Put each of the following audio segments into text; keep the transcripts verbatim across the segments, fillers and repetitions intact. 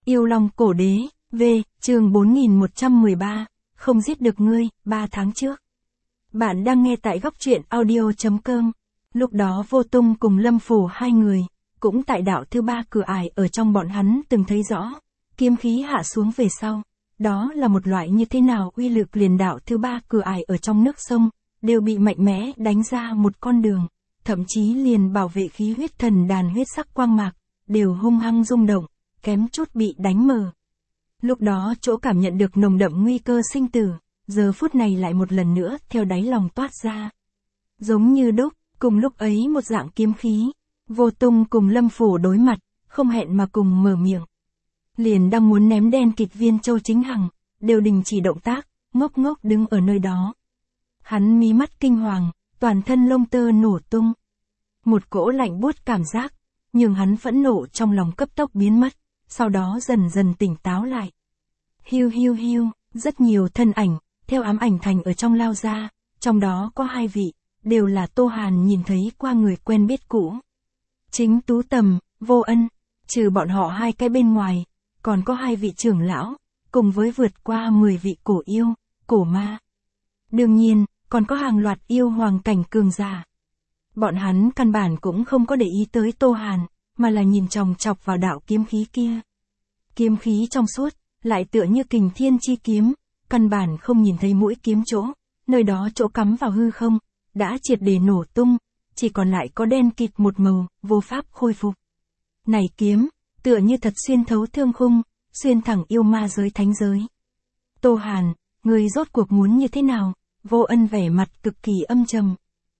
Yêu Long Cổ Đế, V, chương bốn nghìn một trăm mười ba, không giết được ngươi, ba tháng trước. Bạn đang nghe tại góc truyện audio chấm com. Lúc đó Vô Tung cùng Lâm Phù hai người, cũng tại đạo thứ ba cửa ải ở trong bọn hắn từng thấy rõ, kiếm khí hạ xuống về sau. Đó là một loại như thế nào uy lực liền đạo thứ ba cửa ải ở trong nước sông, đều bị mạnh mẽ đánh ra một con đường, thậm chí liền bảo vệ khí huyết thần đàn huyết sắc quang mạc, đều hung hăng rung động, kém chút bị đánh mờ. Lúc đó chỗ cảm nhận được nồng đậm nguy cơ sinh tử, giờ phút này lại một lần nữa theo đáy lòng toát ra. Giống như đúc, cùng lúc ấy một dạng kiếm khí, Vô Tung cùng Lâm Phù đối mặt, không hẹn mà cùng mở miệng. Liền đang muốn ném đen kịt viên Châu Chính Hằng, đều đình chỉ động tác, ngốc ngốc đứng ở nơi đó. Hắn mí mắt kinh hoàng, toàn thân lông tơ nổ tung. Một cỗ lạnh buốt cảm giác, nhưng hắn phẫn nộ trong lòng cấp tốc biến mất, sau đó dần dần tỉnh táo lại. Hiu hiu hiu, rất nhiều thân ảnh, theo ám ảnh thành ở trong lao ra, trong đó có hai vị, đều là Tô Hàn nhìn thấy qua người quen biết cũ. Chính Tú Tầm, Vô Ân, trừ bọn họ hai cái bên ngoài, còn có hai vị trưởng lão, cùng với vượt qua mười vị cổ yêu, cổ ma. Đương nhiên, còn có hàng loạt yêu hoàng cảnh cường giả. Bọn hắn căn bản cũng không có để ý tới Tô Hàn, mà là nhìn chòng chọc vào đạo kiếm khí kia. Kiếm khí trong suốt, lại tựa như kình thiên chi kiếm, căn bản không nhìn thấy mũi kiếm chỗ, nơi đó chỗ cắm vào hư không, đã triệt để nổ tung, chỉ còn lại có đen kịt một màu, vô pháp khôi phục. Này kiếm, tựa như thật xuyên thấu thương khung, xuyên thẳng yêu ma giới thánh giới. Tô Hàn, người rốt cuộc muốn như thế nào? Vô Ân vẻ mặt cực kỳ âm trầm.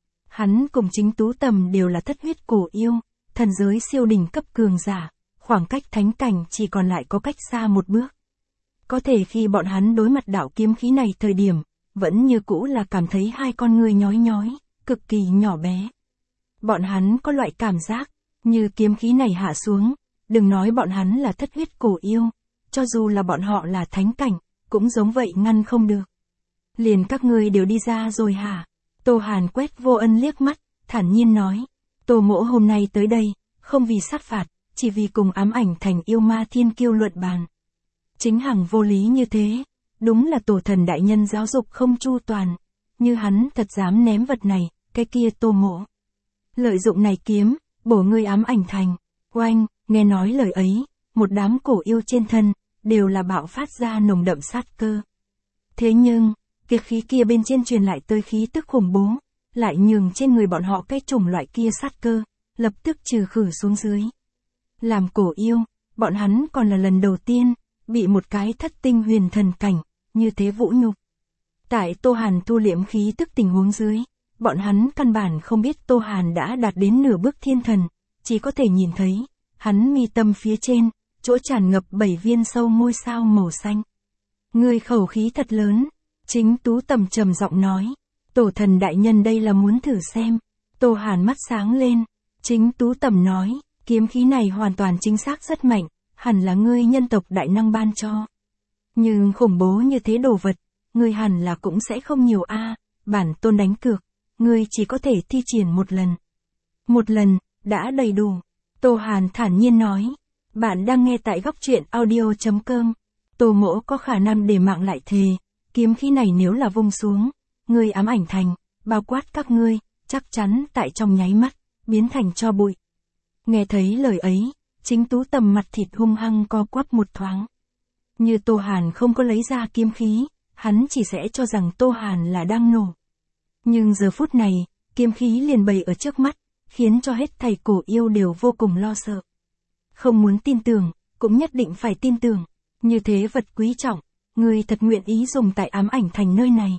Hắn cùng Chính Tú Tầm đều là thất huyết cổ yêu, thần giới siêu đỉnh cấp cường giả, khoảng cách thánh cảnh chỉ còn lại có cách xa một bước. Có thể khi bọn hắn đối mặt đạo kiếm khí này thời điểm, vẫn như cũ là cảm thấy hai con người nhói nhói, cực kỳ nhỏ bé. Bọn hắn có loại cảm giác, như kiếm khí này hạ xuống, đừng nói bọn hắn là thất huyết cổ yêu, cho dù là bọn họ là thánh cảnh, cũng giống vậy ngăn không được. Liền các ngươi đều đi ra rồi hả? Tô Hàn quét Vô Ân liếc mắt, thản nhiên nói. Tô mỗ hôm nay tới đây, không vì sát phạt, chỉ vì cùng ám ảnh thành yêu ma thiên kiêu luận bàn. Chính Hằng vô lý như thế, đúng là tổ thần đại nhân giáo dục không chu toàn, như hắn thật dám ném vật này, cái kia Tô mỗ. Lợi dụng này kiếm, bổ ngươi ám ảnh thành, oanh, nghe nói lời ấy, một đám cổ yêu trên thân, đều là bạo phát ra nồng đậm sát cơ. Thế nhưng, kiệt khí kia bên trên truyền lại tới khí tức khủng bố, lại nhường trên người bọn họ cái chủng loại kia sát cơ, lập tức trừ khử xuống dưới. Làm cổ yêu, bọn hắn còn là lần đầu tiên, bị một cái thất tinh huyền thần cảnh, như thế vũ nhục. Tại Tô Hàn thu liễm khí tức tình huống dưới, bọn hắn căn bản không biết Tô Hàn đã đạt đến nửa bước thiên thần, chỉ có thể nhìn thấy, hắn mi tâm phía trên, chỗ tràn ngập bảy viên sâu ngôi sao màu xanh. Người khẩu khí thật lớn, Chính Tú Tầm trầm giọng nói, tổ thần đại nhân đây là muốn thử xem. Tô Hàn mắt sáng lên, Chính Tú Tầm nói, kiếm khí này hoàn toàn chính xác rất mạnh, hẳn là ngươi nhân tộc đại năng ban cho. Nhưng khủng bố như thế đồ vật, ngươi hẳn là cũng sẽ không nhiều a, bản tôn đánh cược, ngươi chỉ có thể thi triển một lần. Một lần, đã đầy đủ. Tô Hàn thản nhiên nói, bạn đang nghe tại góc truyện audio chấm com. Tô mỗ có khả năng để mạng lại thề, kiếm khí này nếu là vung xuống, ngươi ám ảnh thành, bao quát các ngươi, chắc chắn tại trong nháy mắt, biến thành tro bụi. Nghe thấy lời ấy, Chính Tú Tầm mặt thịt hung hăng co quắp một thoáng. Như Tô Hàn không có lấy ra kiếm khí, hắn chỉ sẽ cho rằng Tô Hàn là đang nổ. Nhưng giờ phút này, kiếm khí liền bày ở trước mắt, khiến cho hết thầy cổ yêu đều vô cùng lo sợ. Không muốn tin tưởng, cũng nhất định phải tin tưởng, như thế vật quý trọng, người thật nguyện ý dùng tại ám ảnh thành nơi này.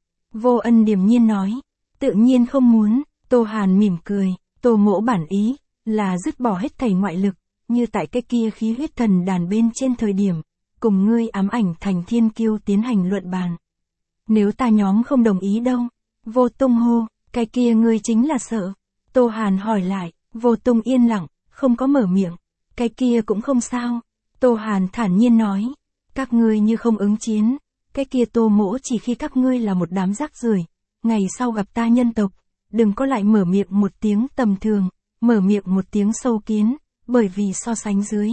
Vô Ân điềm nhiên nói, tự nhiên không muốn. Tô Hàn mỉm cười, Tô mỗ bản ý, là dứt bỏ hết thảy ngoại lực, như tại cái kia khí huyết thần đàn bên trên thời điểm, cùng ngươi ám ảnh thành thiên kiêu tiến hành luận bàn. Nếu ta nhóm không đồng ý đâu, Vô Tung hô, cái kia ngươi chính là sợ. Tô Hàn hỏi lại, Vô Tung yên lặng, không có mở miệng, cái kia cũng không sao. Tô Hàn thản nhiên nói, các ngươi như không ứng chiến, cái kia Tô mỗ chỉ khi các ngươi là một đám rác rưởi, ngày sau gặp ta nhân tộc, đừng có lại mở miệng một tiếng tầm thường, mở miệng một tiếng sâu kiến, bởi vì so sánh dưới,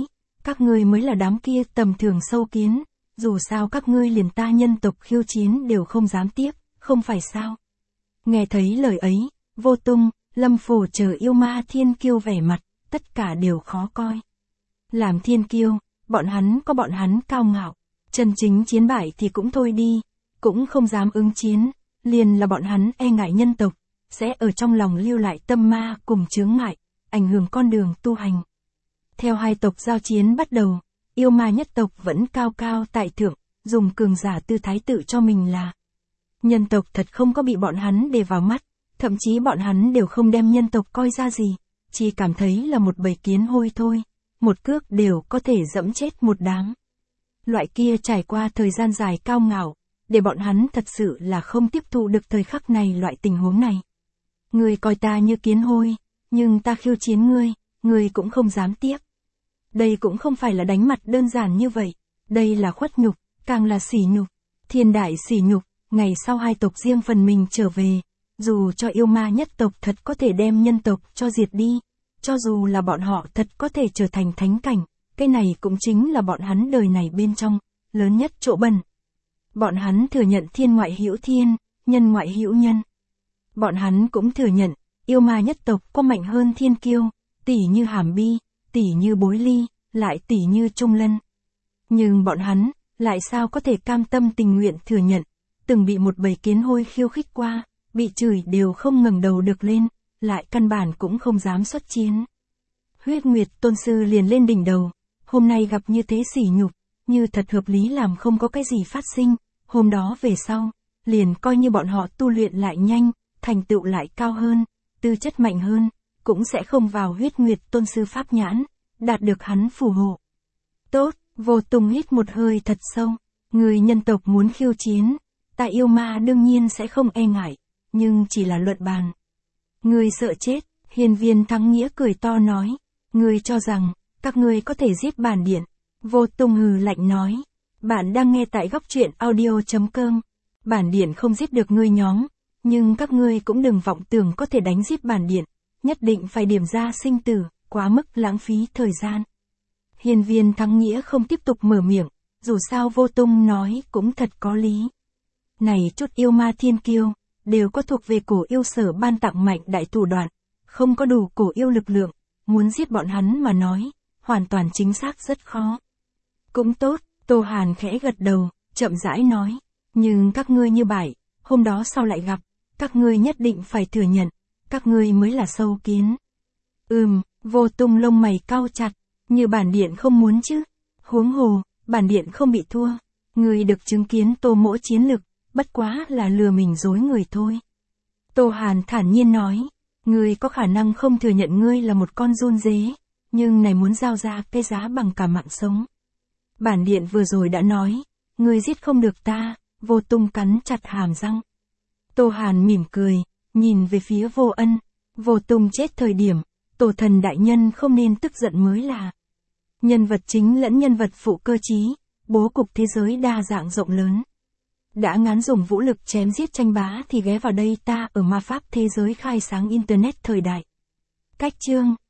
Các ngươi mới là đám kia tầm thường sâu kiến, dù sao các ngươi liền ta nhân tộc khiêu chiến đều không dám tiếp, không phải sao? Nghe thấy lời ấy, Vô Tung, Lâm Phù chờ yêu ma thiên kiêu vẻ mặt, tất cả đều khó coi. Làm thiên kiêu, bọn hắn có bọn hắn cao ngạo, chân chính chiến bại thì cũng thôi đi, cũng không dám ứng chiến, liền là bọn hắn e ngại nhân tộc, sẽ ở trong lòng lưu lại tâm ma cùng chướng ngại, ảnh hưởng con đường tu hành. Theo hai tộc giao chiến bắt đầu, yêu ma nhất tộc vẫn cao cao tại thượng, dùng cường giả tư thái tự cho mình là. Nhân tộc thật không có bị bọn hắn để vào mắt, thậm chí bọn hắn đều không đem nhân tộc coi ra gì, chỉ cảm thấy là một bầy kiến hôi thôi, một cước đều có thể dẫm chết một đám. Loại kia trải qua thời gian dài cao ngạo, để bọn hắn thật sự là không tiếp thụ được thời khắc này loại tình huống này. Ngươi coi ta như kiến hôi, nhưng ta khiêu chiến ngươi, ngươi cũng không dám tiếp. Đây cũng không phải là đánh mặt đơn giản như vậy, đây là khuất nhục, càng là sỉ nhục, thiên đại sỉ nhục. Ngày sau hai tộc riêng phần mình trở về, dù cho yêu ma nhất tộc thật có thể đem nhân tộc cho diệt đi, cho dù là bọn họ thật có thể trở thành thánh cảnh, cái này cũng chính là bọn hắn đời này bên trong, lớn nhất chỗ bẩn. Bọn hắn thừa nhận thiên ngoại hữu thiên, nhân ngoại hữu nhân. Bọn hắn cũng thừa nhận, yêu ma nhất tộc có mạnh hơn thiên kiêu, tỷ như Hàm Bi, tỷ như Bối Ly, lại tỷ như Trung Lân. Nhưng bọn hắn, lại sao có thể cam tâm tình nguyện thừa nhận, từng bị một bầy kiến hôi khiêu khích qua, bị chửi đều không ngẩng đầu được lên, lại căn bản cũng không dám xuất chiến. Huyết Nguyệt Tôn Sư liền lên đỉnh đầu, hôm nay gặp như thế sỉ nhục, như thật hợp lý làm không có cái gì phát sinh, hôm đó về sau, liền coi như bọn họ tu luyện lại nhanh, thành tựu lại cao hơn, tư chất mạnh hơn, cũng sẽ không vào Huyết Nguyệt Tôn Sư pháp nhãn, đạt được hắn phù hộ. Tốt, Vô Tung hít một hơi thật sâu, người nhân tộc muốn khiêu chiến, ta yêu ma đương nhiên sẽ không e ngại, nhưng chỉ là luận bàn. Ngươi sợ chết, Hiên Viên Thắng Nghĩa cười to nói, ngươi cho rằng, các ngươi có thể giết bản điện. Vô Tung hừ lạnh nói, bạn đang nghe tại góc truyện audio chấm com, bản điện không giết được ngươi nhóm, nhưng các ngươi cũng đừng vọng tưởng có thể đánh giết bản điện, nhất định phải điểm ra sinh tử, quá mức lãng phí thời gian. Hiên Viên Thắng Nghĩa không tiếp tục mở miệng, dù sao Vô Tung nói cũng thật có lý. Này chút yêu ma thiên kiêu, đều có thuộc về cổ yêu sở ban tặng mạnh đại thủ đoạn, không có đủ cổ yêu lực lượng, muốn giết bọn hắn mà nói, hoàn toàn chính xác rất khó. Cũng tốt, Tô Hàn khẽ gật đầu, chậm rãi nói, nhưng các ngươi như bại, hôm đó sau lại gặp, các ngươi nhất định phải thừa nhận, các ngươi mới là sâu kiến. Ừm, Vô Tung lông mày cau chặt, như bản điện không muốn chứ, huống hồ, bản điện không bị thua, ngươi được chứng kiến Tô Mỗ chiến lực, bất quá là lừa mình dối người thôi. Tô Hàn thản nhiên nói, ngươi có khả năng không thừa nhận ngươi là một con run dế, nhưng này muốn giao ra cái giá bằng cả mạng sống. Bản điện vừa rồi đã nói, ngươi giết không được ta, Vô Tung cắn chặt hàm răng. Tô Hàn mỉm cười, nhìn về phía Vô Ân, Vô Tung chết thời điểm, tổ thần đại nhân không nên tức giận mới là. Nhân vật chính lẫn nhân vật phụ cơ trí, bố cục thế giới đa dạng rộng lớn. Đã ngán dùng vũ lực chém giết tranh bá thì ghé vào đây ta ở ma pháp thế giới khai sáng internet thời đại. Cách chương